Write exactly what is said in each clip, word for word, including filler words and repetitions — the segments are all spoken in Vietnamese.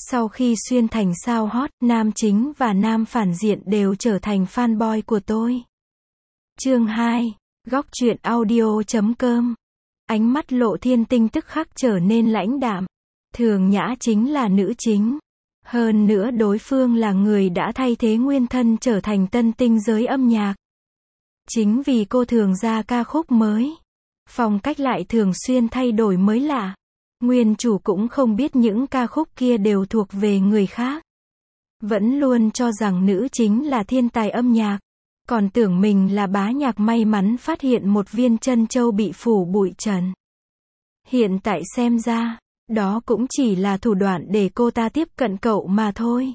Sau khi xuyên thành sao hot, nam chính và nam phản diện đều trở thành fanboy của tôi. Chương hai. Góc truyện audio chấm com. Ánh mắt Lộ Thiên Tinh tức khắc trở nên lãnh đạm. Thường Nhã chính là nữ chính. Hơn nữa đối phương là người đã thay thế nguyên thân trở thành tân tinh giới âm nhạc. Chính vì cô thường ra ca khúc mới, phong cách lại thường xuyên thay đổi mới lạ. Nguyên chủ cũng không biết những ca khúc kia đều thuộc về người khác. Vẫn luôn cho rằng nữ chính là thiên tài âm nhạc. Còn tưởng mình là bá nhạc may mắn phát hiện một viên chân châu bị phủ bụi trần. Hiện tại xem ra, đó cũng chỉ là thủ đoạn để cô ta tiếp cận cậu mà thôi.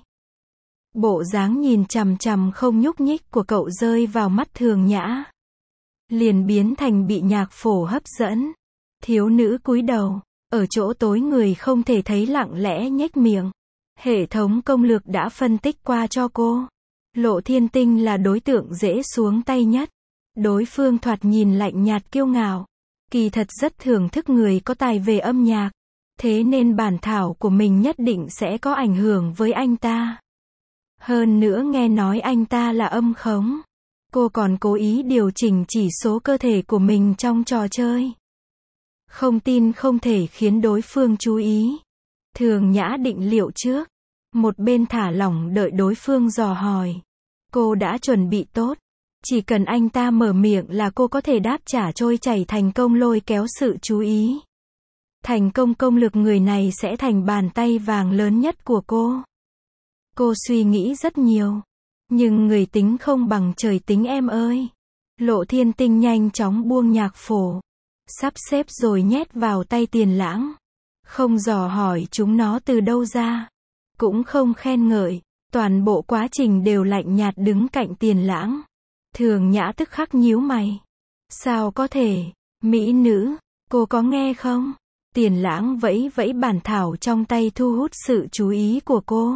Bộ dáng nhìn chằm chằm không nhúc nhích của cậu rơi vào mắt Thường Nhã, liền biến thành bị nhạc phổ hấp dẫn. Thiếu nữ cúi đầu, ở chỗ tối người không thể thấy lặng lẽ nhếch miệng. Hệ thống công lược đã phân tích qua cho cô. Lộ Thiên Tinh là đối tượng dễ xuống tay nhất. Đối phương thoạt nhìn lạnh nhạt kiêu ngạo, kỳ thật rất thưởng thức người có tài về âm nhạc. Thế nên bản thảo của mình nhất định sẽ có ảnh hưởng với anh ta. Hơn nữa nghe nói anh ta là âm khống. Cô còn cố ý điều chỉnh chỉ số cơ thể của mình trong trò chơi. Không tin không thể khiến đối phương chú ý. Thường Nhã định liệu trước. Một bên thả lỏng đợi đối phương dò hỏi. Cô đã chuẩn bị tốt. Chỉ cần anh ta mở miệng là cô có thể đáp trả trôi chảy thành công lôi kéo sự chú ý. Thành công công lực người này sẽ thành bàn tay vàng lớn nhất của cô. Cô suy nghĩ rất nhiều. Nhưng người tính không bằng trời tính em ơi. Lộ Thiên Tinh nhanh chóng buông nhạc phổ. Sắp xếp rồi nhét vào tay Tiền Lãng. Không dò hỏi chúng nó từ đâu ra. Cũng không khen ngợi. Toàn bộ quá trình đều lạnh nhạt đứng cạnh Tiền Lãng. Thường Nhã tức khắc nhíu mày. Sao có thể? Mỹ nữ, cô có nghe không? Tiền Lãng vẫy vẫy bản thảo trong tay thu hút sự chú ý của cô.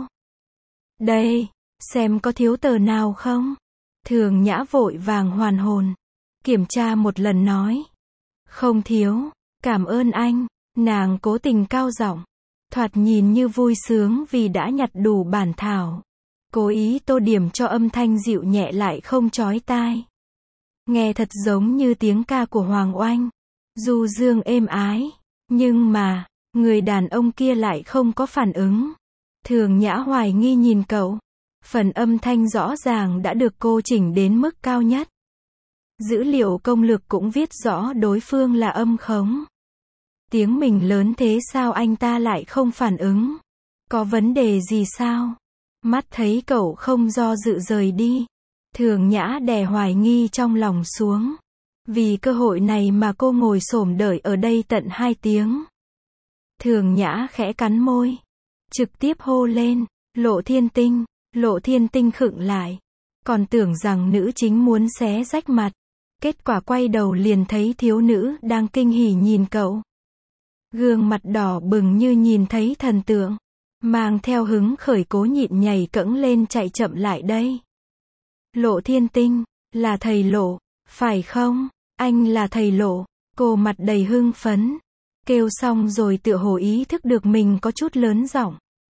Đây, xem có thiếu tờ nào không? Thường Nhã vội vàng hoàn hồn. Kiểm tra một lần nói. Không thiếu, cảm ơn anh. Nàng cố tình cao giọng, thoạt nhìn như vui sướng vì đã nhặt đủ bản thảo. Cố ý tô điểm cho âm thanh dịu nhẹ lại không chói tai. Nghe thật giống như tiếng ca của Hoàng Oanh. Du dương êm ái. Nhưng mà, người đàn ông kia lại không có phản ứng. Thường Nhã hoài nghi nhìn cậu. Phần âm thanh rõ ràng đã được cô chỉnh đến mức cao nhất. Dữ liệu công lược cũng viết rõ đối phương là âm khống. Tiếng mình lớn thế sao anh ta lại không phản ứng? Có vấn đề gì sao? Mắt thấy cậu không do dự rời đi. Thường Nhã đè hoài nghi trong lòng xuống. Vì cơ hội này mà cô ngồi xổm đợi ở đây tận hai tiếng. Thường Nhã khẽ cắn môi. Trực tiếp hô lên. Lộ Thiên Tinh. Lộ Thiên Tinh khựng lại. Còn tưởng rằng nữ chính muốn xé rách mặt. Kết quả quay đầu liền thấy thiếu nữ đang kinh hỉ nhìn cậu. Gương mặt đỏ bừng như nhìn thấy thần tượng. Mang theo hứng khởi cố nhịn nhảy cẫng lên chạy chậm lại đây. Lộ Thiên Tinh, là thầy Lộ, phải không? Anh là thầy Lộ. Cô mặt đầy hưng phấn. Kêu xong rồi tựa hồ ý thức được mình có chút lớn giọng.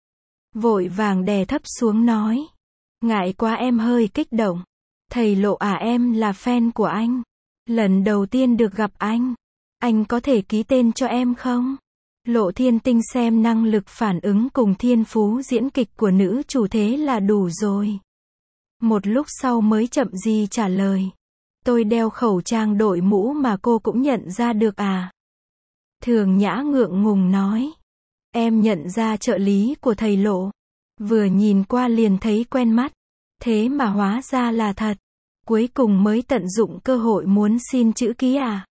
Vội vàng đè thấp xuống nói. Ngại quá em hơi kích động. Thầy Lộ à, em là fan của anh. Lần đầu tiên được gặp anh. Anh có thể ký tên cho em không? Lộ Thiên Tinh xem năng lực phản ứng cùng thiên phú diễn kịch của nữ chủ thế là đủ rồi. Một lúc sau mới chậm gì trả lời. Tôi đeo khẩu trang đội mũ mà cô cũng nhận ra được à? Thường Nhã ngượng ngùng nói. Em nhận ra trợ lý của thầy Lộ. Vừa nhìn qua liền thấy quen mắt. Thế mà hóa ra là thật. Cuối cùng mới tận dụng cơ hội muốn xin chữ ký à?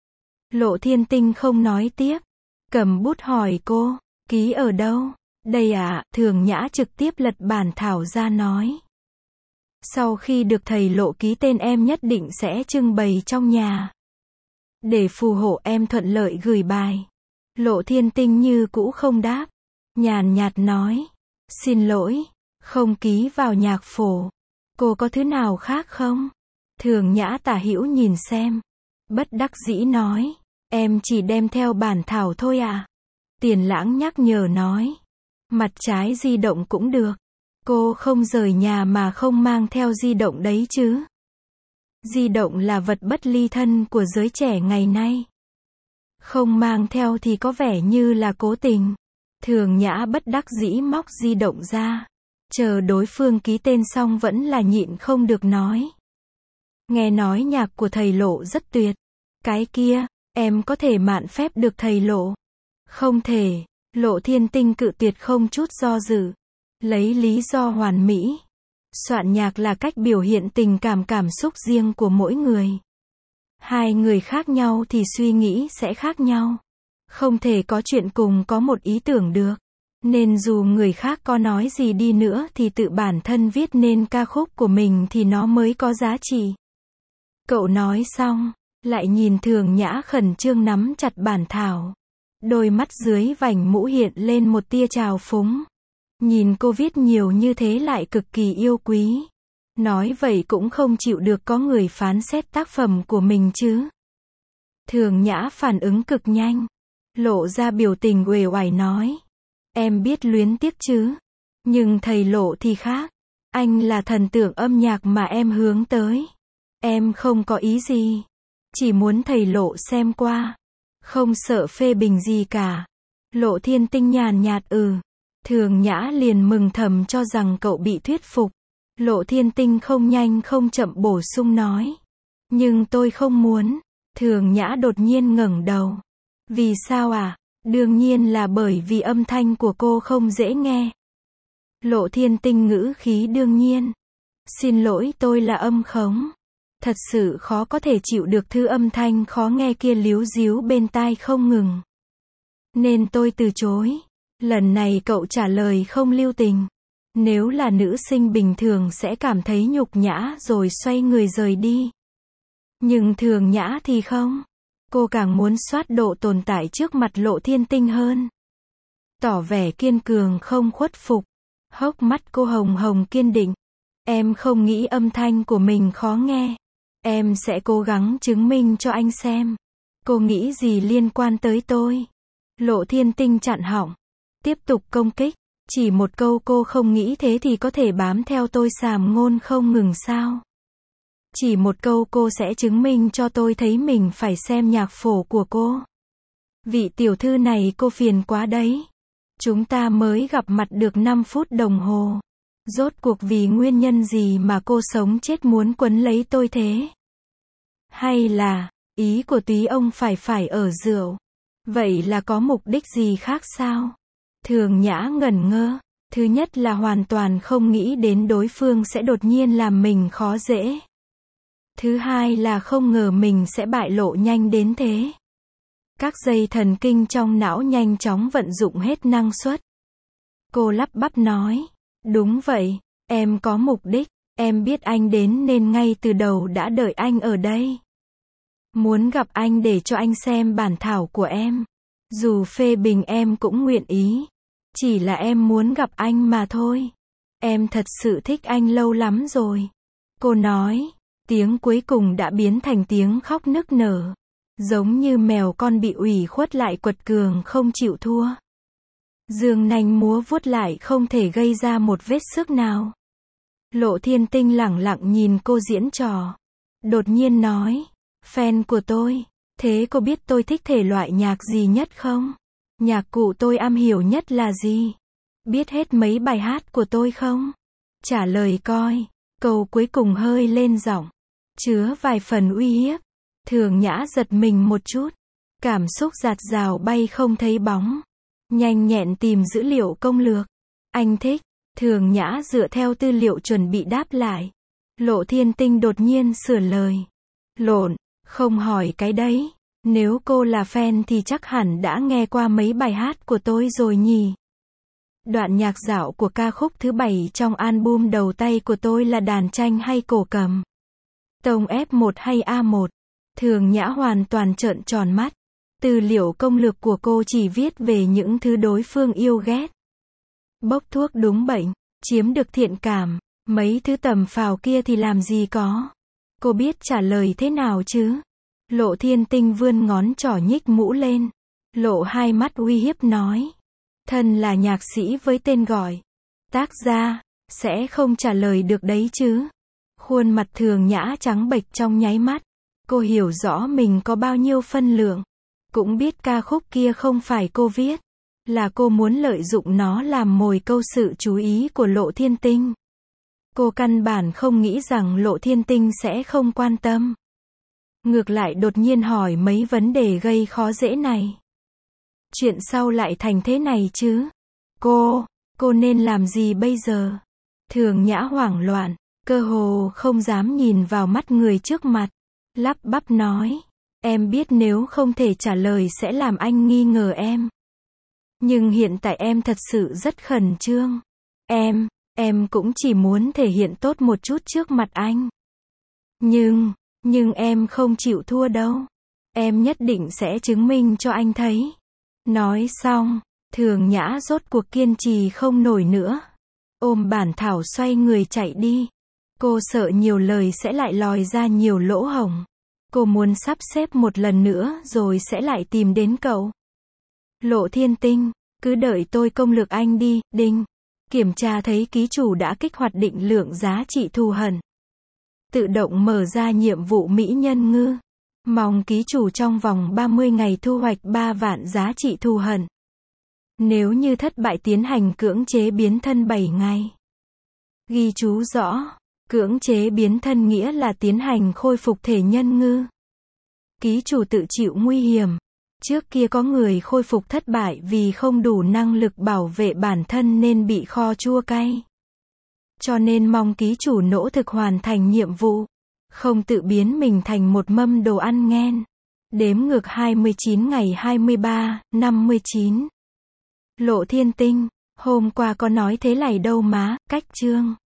Lộ Thiên Tinh không nói tiếp. Cầm bút hỏi cô. Ký ở đâu? Đây à? Thường Nhã trực tiếp lật bản thảo ra nói. Sau khi được thầy Lộ ký tên em nhất định sẽ trưng bày trong nhà. Để phù hộ em thuận lợi gửi bài. Lộ Thiên Tinh như cũ không đáp. Nhàn nhạt nói. Xin lỗi, không ký vào nhạc phổ. Cô có thứ nào khác không? Thường Nhã tả hữu nhìn xem. Bất đắc dĩ nói. Em chỉ đem theo bản thảo thôi à? Tiền Lãng nhắc nhở nói. Mặt trái di động cũng được. Cô không rời nhà mà không mang theo di động đấy chứ. Di động là vật bất ly thân của giới trẻ ngày nay. Không mang theo thì có vẻ như là cố tình. Thường Nhã bất đắc dĩ móc di động ra. Chờ đối phương ký tên xong vẫn là nhịn không được nói. Nghe nói nhạc của thầy Lộ rất tuyệt. Cái kia, em có thể mạn phép được thầy Lộ. Không thể. Lộ Thiên Tinh cự tuyệt không chút do dự. Lấy lý do hoàn mỹ. Soạn nhạc là cách biểu hiện tình cảm cảm xúc riêng của mỗi người. Hai người khác nhau thì suy nghĩ sẽ khác nhau. Không thể có chuyện cùng có một ý tưởng được. Nên dù người khác có nói gì đi nữa thì tự bản thân viết nên ca khúc của mình thì nó mới có giá trị. Cậu nói xong, lại nhìn Thường Nhã khẩn trương nắm chặt bản thảo. Đôi mắt dưới vành mũ hiện lên một tia trào phúng. Nhìn cô viết nhiều như thế lại cực kỳ yêu quý. Nói vậy cũng không chịu được có người phán xét tác phẩm của mình chứ. Thường Nhã phản ứng cực nhanh. Lộ ra biểu tình uể oải nói. Em biết luyến tiếc chứ. Nhưng thầy Lộ thì khác. Anh là thần tượng âm nhạc mà em hướng tới. Em không có ý gì. Chỉ muốn thầy Lộ xem qua. Không sợ phê bình gì cả. Lộ Thiên Tinh nhàn nhạt ừ. Thường Nhã liền mừng thầm cho rằng cậu bị thuyết phục. Lộ Thiên Tinh không nhanh không chậm bổ sung nói. Nhưng tôi không muốn. Thường Nhã đột nhiên ngẩng đầu. Vì sao à? Đương nhiên là bởi vì âm thanh của cô không dễ nghe. Lộ Thiên Tinh ngữ khí đương nhiên. Xin lỗi, tôi là âm khống. Thật sự khó có thể chịu được thứ âm thanh khó nghe kia líu díu bên tai không ngừng. Nên tôi từ chối. Lần này cậu trả lời không lưu tình. Nếu là nữ sinh bình thường sẽ cảm thấy nhục nhã rồi xoay người rời đi. Nhưng Thường Nhã thì không. Cô càng muốn soát độ tồn tại trước mặt Lộ Thiên Tinh hơn. Tỏ vẻ kiên cường không khuất phục. Hốc mắt cô hồng hồng kiên định. Em không nghĩ âm thanh của mình khó nghe. Em sẽ cố gắng chứng minh cho anh xem. Cô nghĩ gì liên quan tới tôi? Lộ Thiên Tinh chặn họng. Tiếp tục công kích. Chỉ một câu cô không nghĩ thế thì có thể bám theo tôi sàm ngôn không ngừng sao? Chỉ một câu cô sẽ chứng minh cho tôi thấy mình phải xem nhạc phổ của cô. Vị tiểu thư này cô phiền quá đấy. Chúng ta mới gặp mặt được năm phút đồng hồ. Rốt cuộc vì nguyên nhân gì mà cô sống chết muốn quấn lấy tôi thế? Hay là, ý của túy ông phải phải ở rượu? Vậy là có mục đích gì khác sao? Thường Nhã ngẩn ngơ. Thứ nhất là hoàn toàn không nghĩ đến đối phương sẽ đột nhiên làm mình khó dễ. Thứ hai là không ngờ mình sẽ bại lộ nhanh đến thế. Các dây thần kinh trong não nhanh chóng vận dụng hết năng suất. Cô lắp bắp nói. Đúng vậy, em có mục đích. Em biết anh đến nên ngay từ đầu đã đợi anh ở đây. Muốn gặp anh để cho anh xem bản thảo của em. Dù phê bình em cũng nguyện ý. Chỉ là em muốn gặp anh mà thôi. Em thật sự thích anh lâu lắm rồi. Cô nói. Tiếng cuối cùng đã biến thành tiếng khóc nức nở. Giống như mèo con bị ủy khuất lại quật cường không chịu thua. Dương nanh múa vuốt lại không thể gây ra một vết xước nào. Lộ Thiên Tinh lẳng lặng nhìn cô diễn trò. Đột nhiên nói. Fan của tôi. Thế cô biết tôi thích thể loại nhạc gì nhất không? Nhạc cụ tôi am hiểu nhất là gì? Biết hết mấy bài hát của tôi không? Trả lời coi. Câu cuối cùng hơi lên giọng. Chứa vài phần uy hiếp. Thường Nhã giật mình một chút. Cảm xúc dạt dào bay không thấy bóng. Nhanh nhẹn tìm dữ liệu công lược. Anh thích. Thường Nhã dựa theo tư liệu chuẩn bị đáp lại. Lộ Thiên Tinh đột nhiên sửa lời. Lộn, không hỏi cái đấy. Nếu cô là fan thì chắc hẳn đã nghe qua mấy bài hát của tôi rồi nhỉ. Đoạn nhạc dạo của ca khúc thứ bảy trong album đầu tay của tôi là đàn tranh hay cổ cầm? Tông ép một hay a một? Thường Nhã hoàn toàn trợn tròn mắt. Tư liệu công lược của cô chỉ viết về những thứ đối phương yêu ghét. Bốc thuốc đúng bệnh, chiếm được thiện cảm, mấy thứ tầm phào kia thì làm gì có. Cô biết trả lời thế nào chứ? Lộ Thiên Tinh vươn ngón trỏ nhích mũ lên. Lộ hai mắt uy hiếp nói. Thân là nhạc sĩ với tên gọi tác gia, sẽ không trả lời được đấy chứ. Khuôn mặt Thường Nhã trắng bệch trong nháy mắt. Cô hiểu rõ mình có bao nhiêu phân lượng. Cũng biết ca khúc kia không phải cô viết. Là cô muốn lợi dụng nó làm mồi câu sự chú ý của Lộ Thiên Tinh. Cô căn bản không nghĩ rằng Lộ Thiên Tinh sẽ không quan tâm. Ngược lại đột nhiên hỏi mấy vấn đề gây khó dễ này. Chuyện sau lại thành thế này chứ. Cô, cô nên làm gì bây giờ? Thường Nhã hoảng loạn, cơ hồ không dám nhìn vào mắt người trước mặt. Lắp bắp nói, em biết nếu không thể trả lời sẽ làm anh nghi ngờ em. Nhưng hiện tại em thật sự rất khẩn trương. Em, em cũng chỉ muốn thể hiện tốt một chút trước mặt anh. Nhưng, nhưng em không chịu thua đâu. Em nhất định sẽ chứng minh cho anh thấy. Nói xong, Thường Nhã rốt cuộc kiên trì không nổi nữa. Ôm bản thảo xoay người chạy đi. Cô sợ nhiều lời sẽ lại lòi ra nhiều lỗ hổng. Cô muốn sắp xếp một lần nữa rồi sẽ lại tìm đến cậu. Lộ Thiên Tinh, cứ đợi tôi công lược anh đi, đinh. Kiểm tra thấy ký chủ đã kích hoạt định lượng giá trị thù hận. Tự động mở ra nhiệm vụ mỹ nhân ngư. Mong ký chủ trong vòng ba mươi ngày thu hoạch ba vạn giá trị thù hận. Nếu như thất bại tiến hành cưỡng chế biến thân bảy ngày. Ghi chú rõ, cưỡng chế biến thân nghĩa là tiến hành khôi phục thể nhân ngư. Ký chủ tự chịu nguy hiểm. Trước kia có người khôi phục thất bại vì không đủ năng lực bảo vệ bản thân nên bị kho chua cay. Cho nên mong ký chủ nỗ thực hoàn thành nhiệm vụ. Không tự biến mình thành một mâm đồ ăn ngon. Đếm ngược hai mươi chín ngày hai mươi ba, năm mươi chín. Lộ Thiên Tinh, hôm qua có nói thế này đâu má, cách chương.